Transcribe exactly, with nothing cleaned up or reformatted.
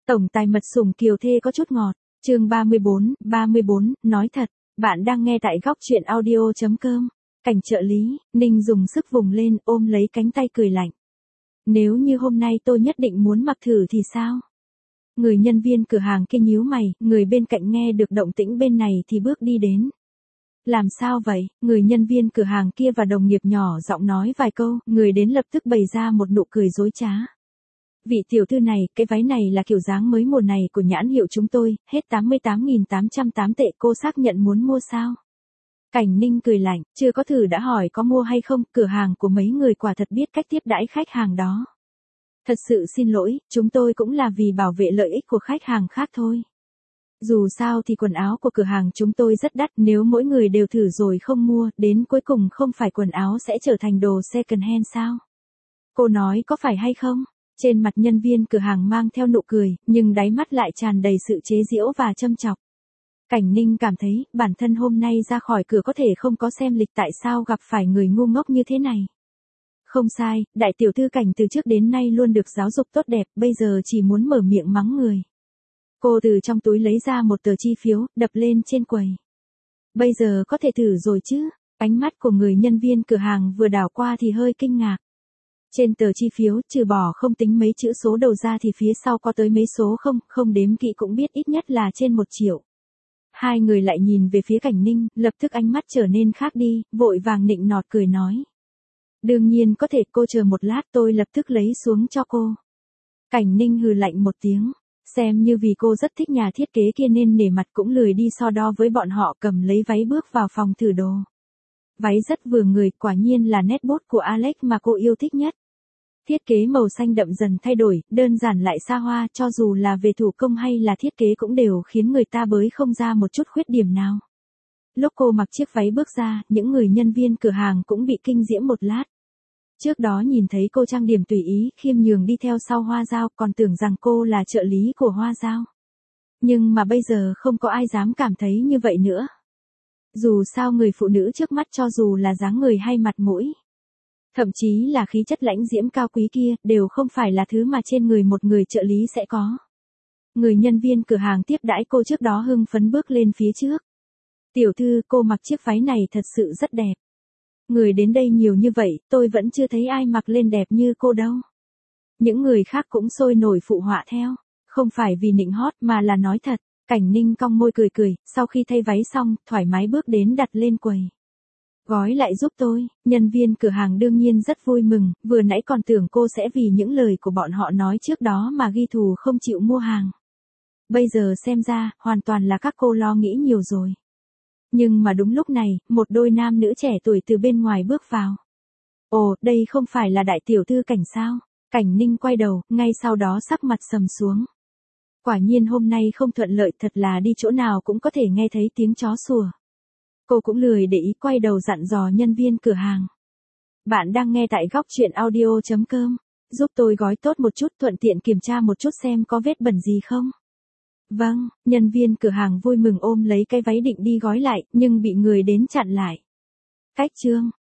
Tổng tài mật sủng kiều thê có chút ngọt. Chương ba mươi bốn, ba mươi bốn, nói thật, bạn đang nghe tại góc truyện audio chấm com. Cảnh trợ lý, Ninh dùng sức vùng lên, ôm lấy cánh tay cười lạnh. Nếu như hôm nay tôi nhất định muốn mặc thử thì sao? Người nhân viên cửa hàng kia nhíu mày, người bên cạnh nghe được động tĩnh bên này thì bước đi đến. Làm sao vậy? Người nhân viên cửa hàng kia và đồng nghiệp nhỏ giọng nói vài câu, người đến lập tức bày ra một nụ cười dối trá. Vị tiểu thư này, cái váy này là kiểu dáng mới mùa này của nhãn hiệu chúng tôi, hết tám mươi tám nghìn tám trăm tám tệ, cô xác nhận muốn mua sao? Cảnh Ninh cười lạnh, chưa có thử đã hỏi có mua hay không, cửa hàng của mấy người quả thật biết cách tiếp đãi khách hàng đó. Thật sự xin lỗi, chúng tôi cũng là vì bảo vệ lợi ích của khách hàng khác thôi. Dù sao thì quần áo của cửa hàng chúng tôi rất đắt, nếu mỗi người đều thử rồi không mua, đến cuối cùng không phải quần áo sẽ trở thành đồ second hand sao? Cô nói có phải hay không? Trên mặt nhân viên cửa hàng mang theo nụ cười, nhưng đáy mắt lại tràn đầy sự chế giễu và châm chọc. Cảnh Ninh cảm thấy, bản thân hôm nay ra khỏi cửa có thể không có xem lịch, tại sao gặp phải người ngu ngốc như thế này. Không sai, đại tiểu thư Cảnh từ trước đến nay luôn được giáo dục tốt đẹp, bây giờ chỉ muốn mở miệng mắng người. Cô từ trong túi lấy ra một tờ chi phiếu, đập lên trên quầy. Bây giờ có thể thử rồi chứ? Ánh mắt của người nhân viên cửa hàng vừa đảo qua thì hơi kinh ngạc. Trên tờ chi phiếu, trừ bỏ không tính mấy chữ số đầu ra thì phía sau có tới mấy số không, không đếm kỹ cũng biết ít nhất là trên một triệu. Hai người lại nhìn về phía Cảnh Ninh, lập tức ánh mắt trở nên khác đi, vội vàng nịnh nọt cười nói. Đương nhiên có thể, cô chờ một lát tôi lập tức lấy xuống cho cô. Cảnh Ninh hừ lạnh một tiếng, xem như vì cô rất thích nhà thiết kế kia nên nể mặt cũng lười đi so đo với bọn họ, cầm lấy váy bước vào phòng thử đồ. Váy rất vừa người, quả nhiên là nét bút của Alex mà cô yêu thích nhất. Thiết kế màu xanh đậm dần thay đổi, đơn giản lại xa hoa, cho dù là về thủ công hay là thiết kế cũng đều khiến người ta bới không ra một chút khuyết điểm nào. Lúc cô mặc chiếc váy bước ra, những người nhân viên cửa hàng cũng bị kinh diễm một lát. Trước đó nhìn thấy cô trang điểm tùy ý, khiêm nhường đi theo sau Hoa Dao, còn tưởng rằng cô là trợ lý của Hoa Dao. Nhưng mà bây giờ không có ai dám cảm thấy như vậy nữa. Dù sao người phụ nữ trước mắt cho dù là dáng người hay mặt mũi, thậm chí là khí chất lãnh diễm cao quý kia, đều không phải là thứ mà trên người một người trợ lý sẽ có. Người nhân viên cửa hàng tiếp đãi cô trước đó hưng phấn bước lên phía trước. Tiểu thư, cô mặc chiếc váy này thật sự rất đẹp. Người đến đây nhiều như vậy, tôi vẫn chưa thấy ai mặc lên đẹp như cô đâu. Những người khác cũng sôi nổi phụ họa theo, không phải vì nịnh hót mà là nói thật. Cảnh Ninh cong môi cười cười, sau khi thay váy xong, thoải mái bước đến đặt lên quầy. Gói lại giúp tôi, nhân viên cửa hàng đương nhiên rất vui mừng, vừa nãy còn tưởng cô sẽ vì những lời của bọn họ nói trước đó mà ghi thù không chịu mua hàng. Bây giờ xem ra, hoàn toàn là các cô lo nghĩ nhiều rồi. Nhưng mà đúng lúc này, một đôi nam nữ trẻ tuổi từ bên ngoài bước vào. Ồ, đây không phải là đại tiểu thư Cảnh sao? Cảnh Ninh quay đầu, ngay sau đó sắc mặt sầm xuống. Quả nhiên hôm nay không thuận lợi, thật là đi chỗ nào cũng có thể nghe thấy tiếng chó sủa. Cô cũng lười để ý, quay đầu dặn dò nhân viên cửa hàng. Bạn đang nghe tại góc truyện audio chấm com. Giúp tôi gói tốt một chút, thuận tiện kiểm tra một chút xem có vết bẩn gì không. Vâng, nhân viên cửa hàng vui mừng ôm lấy cái váy định đi gói lại, nhưng bị người đến chặn lại. Cách chương,